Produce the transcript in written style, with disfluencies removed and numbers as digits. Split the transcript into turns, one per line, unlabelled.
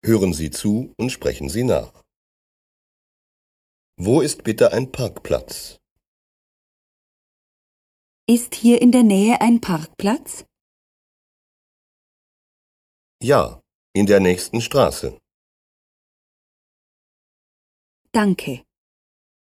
Hören Sie zu und sprechen Sie nach. Wo ist bitte ein Parkplatz?
Ist hier in der Nähe ein Parkplatz?
Ja, in der nächsten Straße.
Danke.